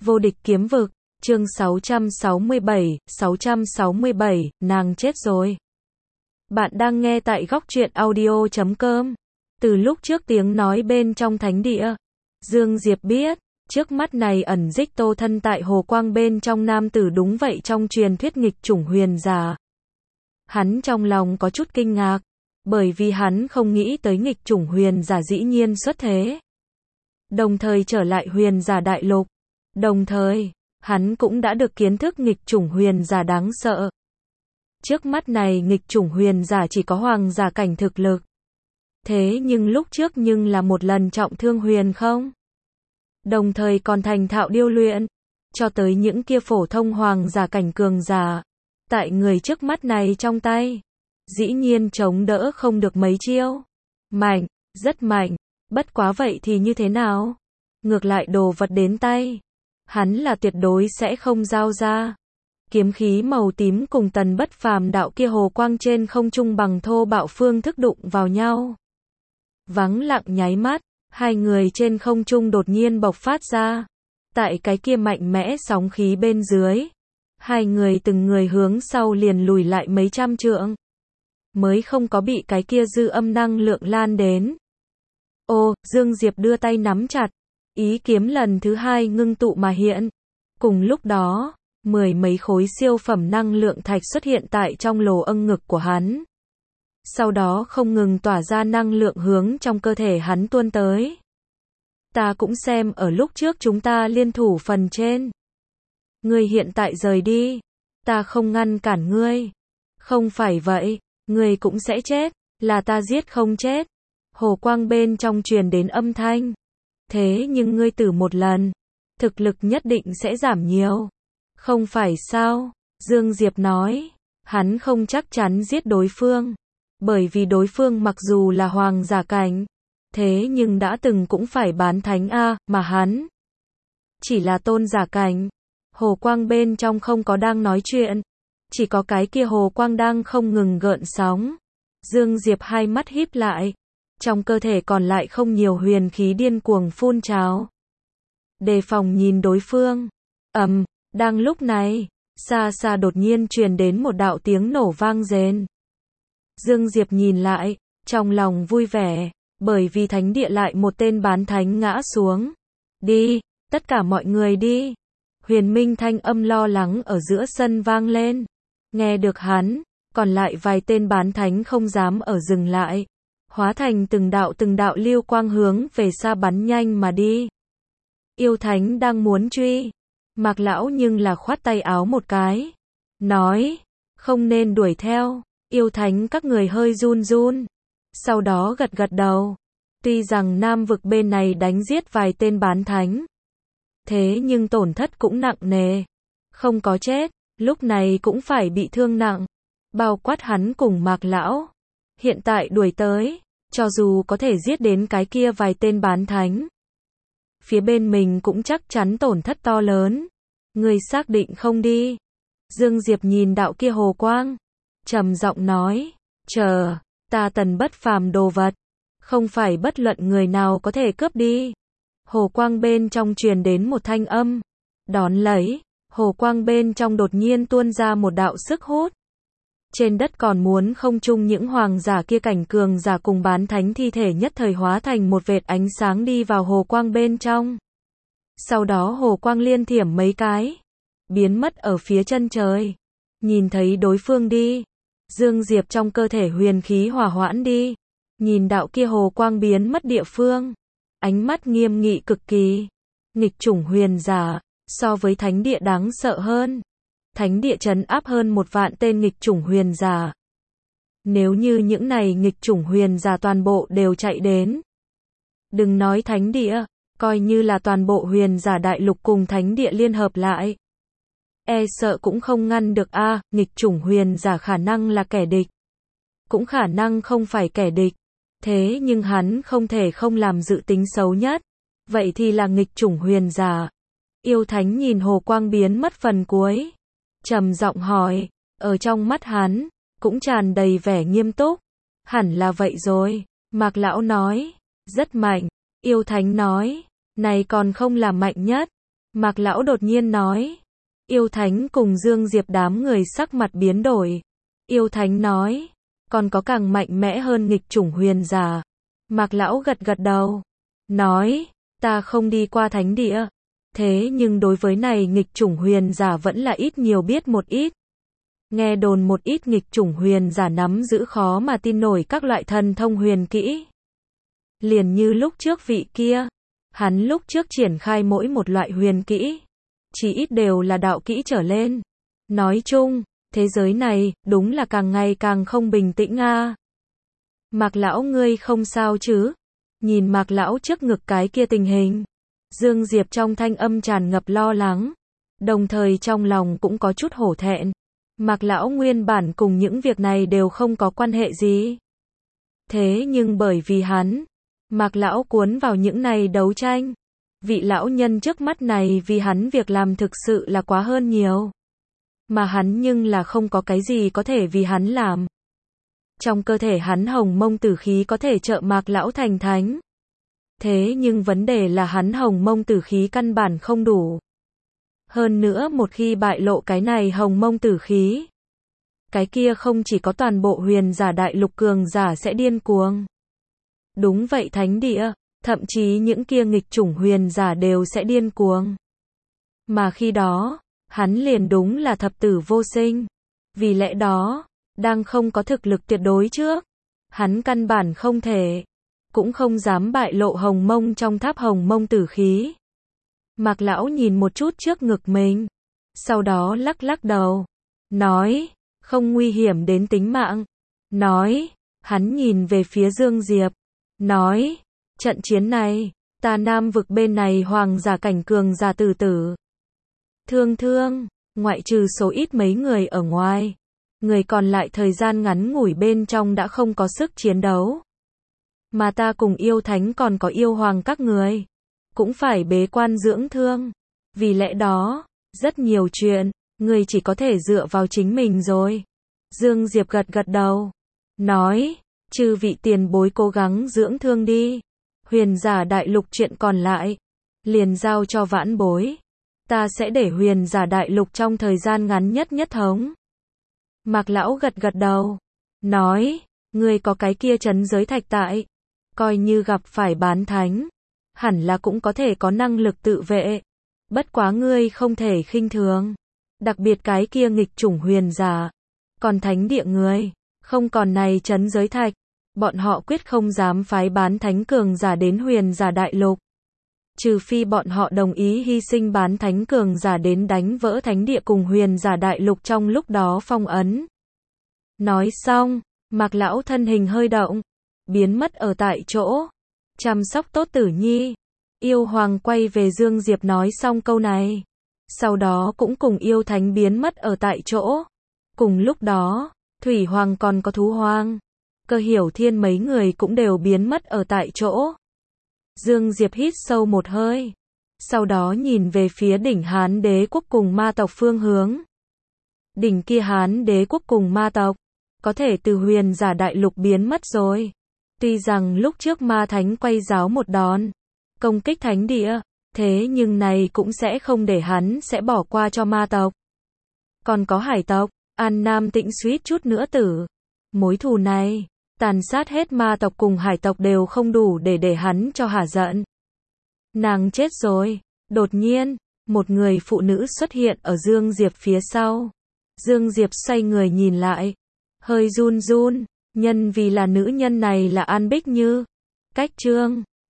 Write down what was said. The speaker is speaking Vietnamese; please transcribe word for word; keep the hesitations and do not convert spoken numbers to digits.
Vô địch kiếm vực, chương sáu trăm sáu mươi bảy, sáu trăm sáu mươi bảy, nàng chết rồi. Bạn đang nghe tại góc truyện audio chấm com. Từ lúc trước tiếng nói bên trong thánh địa, Dương Diệp biết, trước mắt này ẩn dích tô thân tại hồ quang bên trong nam tử đúng vậy trong truyền thuyết nghịch chủng huyền giả. Hắn trong lòng có chút kinh ngạc, bởi vì hắn không nghĩ tới nghịch chủng huyền giả dĩ nhiên xuất thế. Đồng thời trở lại huyền giả đại lục. Đồng thời, hắn cũng đã được kiến thức nghịch chủng huyền giả đáng sợ. Trước mắt này nghịch chủng huyền giả chỉ có hoàng giả cảnh thực lực. Thế nhưng lúc trước nhưng là một lần trọng thương huyền không. Đồng thời còn thành thạo điêu luyện, cho tới những kia phổ thông hoàng giả cảnh cường giả. Tại người trước mắt này trong tay, dĩ nhiên chống đỡ không được mấy chiêu. Mạnh, rất mạnh, bất quá vậy thì như thế nào? Ngược lại đồ vật đến tay, hắn là tuyệt đối sẽ không giao ra. Kiếm khí màu tím cùng tần bất phàm đạo kia hồ quang trên không trung bằng thô bạo phương thức đụng vào nhau. Vắng lặng nháy mắt, hai người trên không trung đột nhiên bộc phát ra. Tại cái kia mạnh mẽ sóng khí bên dưới, hai người từng người hướng sau liền lùi lại mấy trăm trượng. Mới không có bị cái kia dư âm năng lượng lan đến. Ô, Dương Diệp đưa tay nắm chặt, ý kiếm lần thứ hai ngưng tụ mà hiện. Cùng lúc đó, mười mấy khối siêu phẩm năng lượng thạch xuất hiện tại trong lỗ âng ngực của hắn. Sau đó không ngừng tỏa ra năng lượng hướng trong cơ thể hắn tuôn tới. Ta cũng xem ở lúc trước chúng ta liên thủ phần trên. Ngươi hiện tại rời đi, ta không ngăn cản ngươi. Không phải vậy, ngươi cũng sẽ chết, là ta giết không chết. Hồ quang bên trong truyền đến âm thanh. Thế nhưng ngươi tử một lần, thực lực nhất định sẽ giảm nhiều. Không phải sao? Dương Diệp nói, hắn không chắc chắn giết đối phương. Bởi vì đối phương mặc dù là hoàng giả cảnh, thế nhưng đã từng cũng phải bán thánh A, mà hắn chỉ là tôn giả cảnh. Hồ quang bên trong không có đang nói chuyện, chỉ có cái kia hồ quang đang không ngừng gợn sóng. Dương Diệp hai mắt híp lại, trong cơ thể còn lại không nhiều huyền khí điên cuồng phun trào. Đề phòng nhìn đối phương. Ầm, um, đang lúc này, xa xa đột nhiên truyền đến một đạo tiếng nổ vang rền. Dương Diệp nhìn lại, trong lòng vui vẻ, bởi vì thánh địa lại một tên bán thánh ngã xuống. Đi, tất cả mọi người đi. Huyền Minh thanh âm lo lắng ở giữa sân vang lên. Nghe được hắn, còn lại vài tên bán thánh không dám ở dừng lại. Hóa thành từng đạo từng đạo lưu quang hướng về xa bắn nhanh mà đi. Yêu thánh đang muốn truy. Mạc lão nhưng là khoát tay áo một cái. Nói, không nên đuổi theo. Yêu thánh các người hơi run run. Sau đó gật gật đầu. Tuy rằng nam vực bên này đánh giết vài tên bán thánh. Thế nhưng tổn thất cũng nặng nề. Không có chết, lúc này cũng phải bị thương nặng. Bao quát hắn cùng Mạc lão. Hiện tại đuổi tới, cho dù có thể giết đến cái kia vài tên bán thánh. Phía bên mình cũng chắc chắn tổn thất to lớn. Người xác định không đi. Dương Diệp nhìn đạo kia hồ quang, trầm giọng nói, chờ, ta tần bất phàm đồ vật, không phải bất luận người nào có thể cướp đi. Hồ quang bên trong truyền đến một thanh âm, đón lấy, hồ quang bên trong đột nhiên tuôn ra một đạo sức hút. Trên đất còn muốn không chung những hoàng giả kia cảnh cường giả cùng bán thánh thi thể nhất thời hóa thành một vệt ánh sáng đi vào hồ quang bên trong. Sau đó hồ quang liên thiểm mấy cái, biến mất ở phía chân trời. Nhìn thấy đối phương đi, Dương Diệp trong cơ thể huyền khí hỏa hoãn đi. Nhìn đạo kia hồ quang biến mất địa phương, ánh mắt nghiêm nghị cực kỳ. Nghịch chủng huyền giả, so với thánh địa đáng sợ hơn. Thánh địa trấn áp hơn một vạn tên nghịch chủng huyền giả. Nếu như những này nghịch chủng huyền giả toàn bộ đều chạy đến, đừng nói thánh địa, coi như là toàn bộ huyền giả đại lục cùng thánh địa liên hợp lại, e sợ cũng không ngăn được a. À, nghịch chủng huyền giả khả năng là kẻ địch, cũng khả năng không phải kẻ địch. Thế nhưng hắn không thể không làm dự tính xấu nhất. Vậy thì là nghịch chủng huyền giả. Yêu thánh nhìn hồ quang biến mất phần cuối, trầm giọng hỏi, ở trong mắt hắn cũng tràn đầy vẻ nghiêm túc. Hẳn là vậy rồi. Mạc lão nói, rất mạnh. Yêu thánh nói, này còn không là mạnh nhất. Mạc Lão đột nhiên nói. Yêu Thánh cùng Dương Diệp đám người sắc mặt biến đổi. Yêu Thánh nói, còn có càng mạnh mẽ hơn nghịch chủng huyền giả. Mạc Lão gật gật đầu, nói, ta không đi qua thánh địa. Thế nhưng đối với này nghịch chủng huyền giả vẫn là ít nhiều biết một ít. Nghe đồn một ít nghịch chủng huyền giả nắm giữ khó mà tin nổi các loại thần thông huyền kỹ. Liền như lúc trước vị kia, hắn lúc trước triển khai mỗi một loại huyền kỹ, chỉ ít đều là đạo kỹ trở lên. Nói chung, thế giới này, đúng là càng ngày càng không bình tĩnh a. À. Mạc Lão ngươi không sao chứ? Nhìn Mạc Lão trước ngực cái kia tình hình. Dương Diệp trong thanh âm tràn ngập lo lắng. Đồng thời trong lòng cũng có chút hổ thẹn. Mạc Lão nguyên bản cùng những việc này đều không có quan hệ gì. Thế nhưng bởi vì hắn, Mạc Lão cuốn vào những này đấu tranh. Vị lão nhân trước mắt này vì hắn việc làm thực sự là quá hơn nhiều. Mà hắn nhưng là không có cái gì có thể vì hắn làm. Trong cơ thể hắn hồng mông tử khí có thể trợ Mạc Lão thành thánh. Thế nhưng vấn đề là hắn hồng mông tử khí căn bản không đủ. Hơn nữa một khi bại lộ cái này hồng mông tử khí, cái kia không chỉ có toàn bộ huyền giả đại lục cường giả sẽ điên cuồng. Đúng vậy thánh địa, thậm chí những kia nghịch chủng huyền giả đều sẽ điên cuồng. Mà khi đó, hắn liền đúng là thập tử vô sinh. Vì lẽ đó, đang không có thực lực tuyệt đối trước, hắn căn bản không thể, cũng không dám bại lộ hồng mông trong tháp hồng mông tử khí. Mạc Lão nhìn một chút trước ngực mình, sau đó lắc lắc đầu, nói, không nguy hiểm đến tính mạng. Nói, hắn nhìn về phía Dương Diệp, nói, trận chiến này, ta Nam vực bên này hoàng giả cảnh cường giả tử tử. Thương thương, ngoại trừ số ít mấy người ở ngoài, người còn lại thời gian ngắn ngủi bên trong đã không có sức chiến đấu. Mà ta cùng yêu thánh còn có yêu hoàng các người, cũng phải bế quan dưỡng thương. Vì lẽ đó, rất nhiều chuyện, người chỉ có thể dựa vào chính mình rồi. Dương Diệp gật gật đầu, nói, chư vị tiền bối cố gắng dưỡng thương đi. Huyền giả đại lục chuyện còn lại, liền giao cho vãn bối. Ta sẽ để huyền giả đại lục trong thời gian ngắn nhất nhất thống. Mạc Lão gật gật đầu, nói, ngươi có cái kia trấn giới thạch tại, coi như gặp phải bán thánh, hẳn là cũng có thể có năng lực tự vệ. Bất quá ngươi không thể khinh thường, đặc biệt cái kia nghịch chủng huyền giả, còn thánh địa người, không còn này trấn giới thạch, bọn họ quyết không dám phái bán thánh cường giả đến huyền giả đại lục. Trừ phi bọn họ đồng ý hy sinh bán thánh cường giả đến đánh vỡ thánh địa cùng huyền giả đại lục trong lúc đó phong ấn. Nói xong, Mạc Lão thân hình hơi động, biến mất ở tại chỗ. Chăm sóc tốt Tử Nhi. Yêu Hoàng quay về Dương Diệp nói xong câu này. Sau đó cũng cùng yêu thánh biến mất ở tại chỗ. Cùng lúc đó, Thủy Hoàng còn có Thú Hoàng, Cơ Hiểu Thiên mấy người cũng đều biến mất ở tại chỗ. Dương Diệp hít sâu một hơi, sau đó nhìn về phía đỉnh Hán Đế quốc cùng ma tộc phương hướng. Đỉnh kia Hán Đế quốc cùng ma tộc, có thể từ huyền giả đại lục biến mất rồi. Tuy rằng lúc trước ma thánh quay giáo một đòn, công kích thánh địa, thế nhưng này cũng sẽ không để hắn sẽ bỏ qua cho ma tộc. Còn có hải tộc, An Nam Tịnh suýt chút nữa tử. Mối thù này, tàn sát hết ma tộc cùng hải tộc đều không đủ để để hắn cho hả giận. Nàng chết rồi. Đột nhiên, một người phụ nữ xuất hiện ở Dương Diệp phía sau. Dương Diệp xoay người nhìn lại, hơi run run, nhân vì là nữ nhân này là An Bích Như. Cách Trương